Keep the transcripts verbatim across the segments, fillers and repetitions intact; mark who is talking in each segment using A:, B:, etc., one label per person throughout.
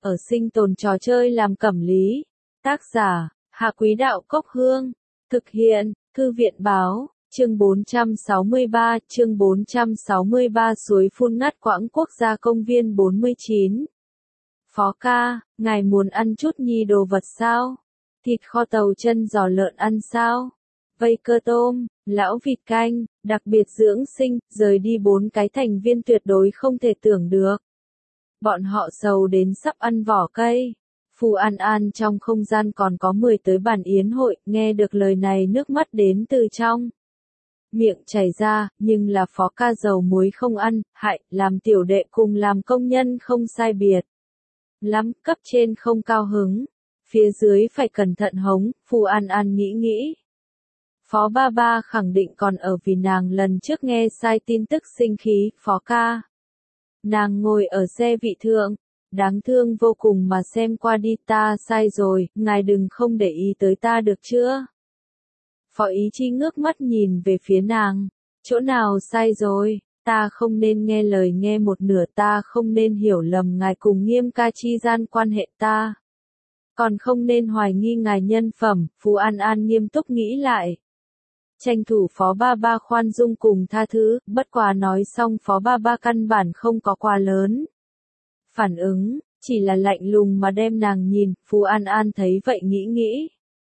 A: ở sinh tồn trò chơi làm cẩm lý. Tác giả, Hạ Quý Đạo Cốc Hương. Thực hiện, Thư viện Báo, chương bốn trăm sáu mươi ba, chương bốn trăm sáu mươi ba suối phun ngắt quãng quốc gia công viên bốn mươi chín. Phó ca, ngài muốn ăn chút nhì đồ vật sao? Thịt kho tàu chân giò lợn ăn sao? Vây cơ tôm, lão vịt canh, đặc biệt dưỡng sinh, rời đi bốn cái thành viên tuyệt đối không thể tưởng được. Bọn họ sầu đến sắp ăn vỏ cây. Phù An An trong không gian còn có mười tới bàn yến hội, nghe được lời này nước mắt đến từ trong miệng chảy ra, nhưng là phó ca dầu muối không ăn, hại, làm tiểu đệ cùng làm công nhân không sai biệt lắm, cấp trên không cao hứng, phía dưới phải cẩn thận hống, Phù An An nghĩ nghĩ. Phó ba ba khẳng định còn ở vì nàng lần trước nghe sai tin tức sinh khí, phó ca. Nàng ngồi ở xe vị thượng, đáng thương vô cùng mà xem qua đi, ta sai rồi, ngài đừng không để ý tới ta được chưa? Phó Ý Chi ngước mắt nhìn về phía nàng, chỗ nào sai rồi, ta không nên nghe lời nghe một nửa, ta không nên hiểu lầm ngài cùng Nghiêm ca chi gian quan hệ, ta còn không nên hoài nghi ngài nhân phẩm. Phù An An nghiêm túc nghĩ lại. Tranh thủ phó ba ba khoan dung cùng tha thứ, bất quá nói xong phó ba ba căn bản không có quá lớn phản ứng, chỉ là lạnh lùng mà đem nàng nhìn. Phù An An thấy vậy nghĩ nghĩ.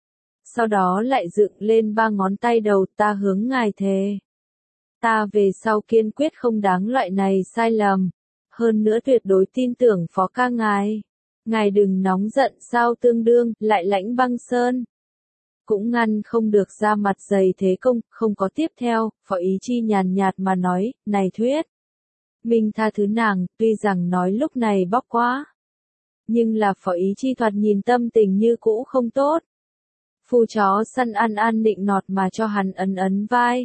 A: Sau đó lại dựng lên ba ngón tay đầu, ta hướng ngài thề. Ta về sau kiên quyết không đáng loại này sai lầm. Hơn nữa tuyệt đối tin tưởng phó ca ngài. Ngài đừng nóng giận sao, tương đương, lại lãnh băng sơn. Cũng ngăn không được ra mặt dày thế công, không có tiếp theo. Phó Ý Chi nhàn nhạt mà nói, này thuyết. Mình tha thứ nàng, tuy rằng nói lúc này bóc quá. Nhưng là Phó Ý Chi thoạt nhìn tâm tình như cũ không tốt. Phù chó săn An An nịnh nọt mà cho hắn ấn ấn vai.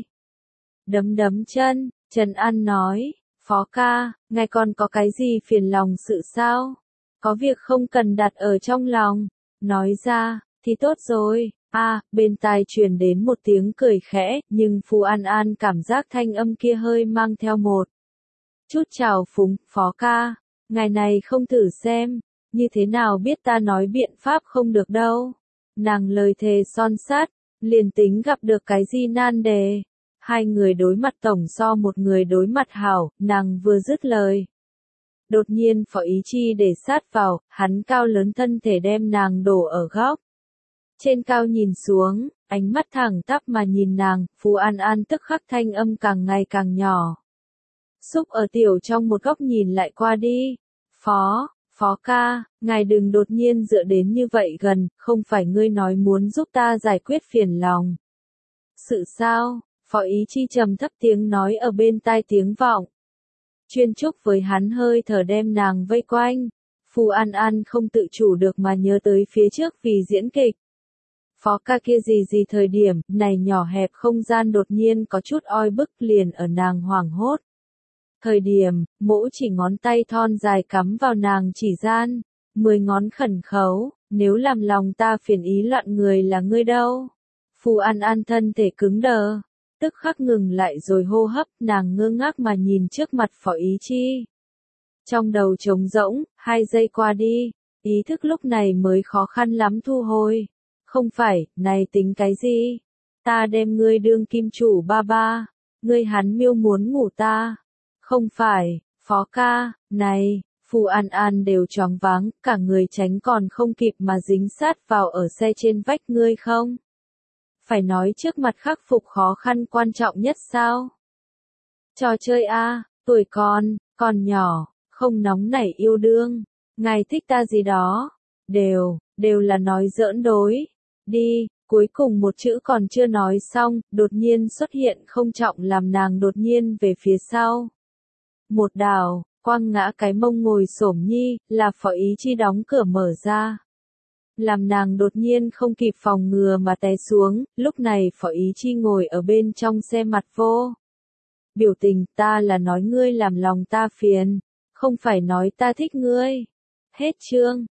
A: Đấm đấm chân, Trần An nói, phó ca, ngài còn có cái gì phiền lòng sự sao? Có việc không cần đặt ở trong lòng, nói ra, thì tốt rồi. A, à, bên tai truyền đến một tiếng cười khẽ, nhưng Phù An An cảm giác thanh âm kia hơi mang theo một chút trào phúng. Phó ca, ngài này không thử xem, như thế nào biết ta nói biện pháp không được đâu. Nàng lời thề son sắt, liền tính gặp được cái gì nan đề. Hai người đối mặt tổng so một người đối mặt hảo, nàng vừa dứt lời. Đột nhiên Phó Ý Chi để sát vào, hắn cao lớn thân thể đem nàng đổ ở góc. Trên cao nhìn xuống, ánh mắt thẳng tắp mà nhìn nàng, Phù An An tức khắc thanh âm càng ngày càng nhỏ. Xúc ở tiểu trong một góc nhìn lại qua đi. Phó, phó ca, ngài đừng đột nhiên dựa đến như vậy gần, không phải ngươi nói muốn giúp ta giải quyết phiền lòng. Sự sao? Phó Ý Chi trầm thấp tiếng nói ở bên tai tiếng vọng. Chuyên chúc với hắn hơi thở đem nàng vây quanh. Phù An An không tự chủ được mà nhớ tới phía trước vì diễn kịch. Phó ca kia gì gì thời điểm, này nhỏ hẹp không gian đột nhiên có chút oi bức, liền ở nàng hoảng hốt. Thời điểm, mỗ chỉ ngón tay thon dài cắm vào nàng chỉ gian, mười ngón khẩn khấu, nếu làm lòng ta phiền ý loạn người là ngươi đâu. Phù An An thân thể cứng đờ, tức khắc ngừng lại rồi hô hấp, nàng ngơ ngác mà nhìn trước mặt Phó Ý Chi. Trong đầu trống rỗng, hai giây qua đi, ý thức lúc này mới khó khăn lắm thu hồi. Không phải, này tính cái gì? Ta đem ngươi đương kim chủ ba ba, ngươi hắn miêu muốn ngủ ta. Không phải, phó ca, này, Phù An An đều choáng váng, cả người tránh còn không kịp mà dính sát vào ở xe trên vách. Ngươi không? Phải nói trước mặt khắc phục khó khăn quan trọng nhất sao? Trò chơi a, tuổi con, còn nhỏ, không nóng nảy yêu đương, ngài thích ta gì đó, đều, đều là nói giỡn đối. Đi, cuối cùng một chữ còn chưa nói xong, đột nhiên xuất hiện không trọng làm nàng đột nhiên về phía sau. Một đảo, quăng ngã cái mông ngồi xổm nhi, là Phó Ý Chi đóng cửa mở ra. Làm nàng đột nhiên không kịp phòng ngừa mà té xuống, lúc này Phó Ý Chi ngồi ở bên trong xe mặt vô biểu tình, ta là nói ngươi làm lòng ta phiền, không phải nói ta thích ngươi. Hết chương.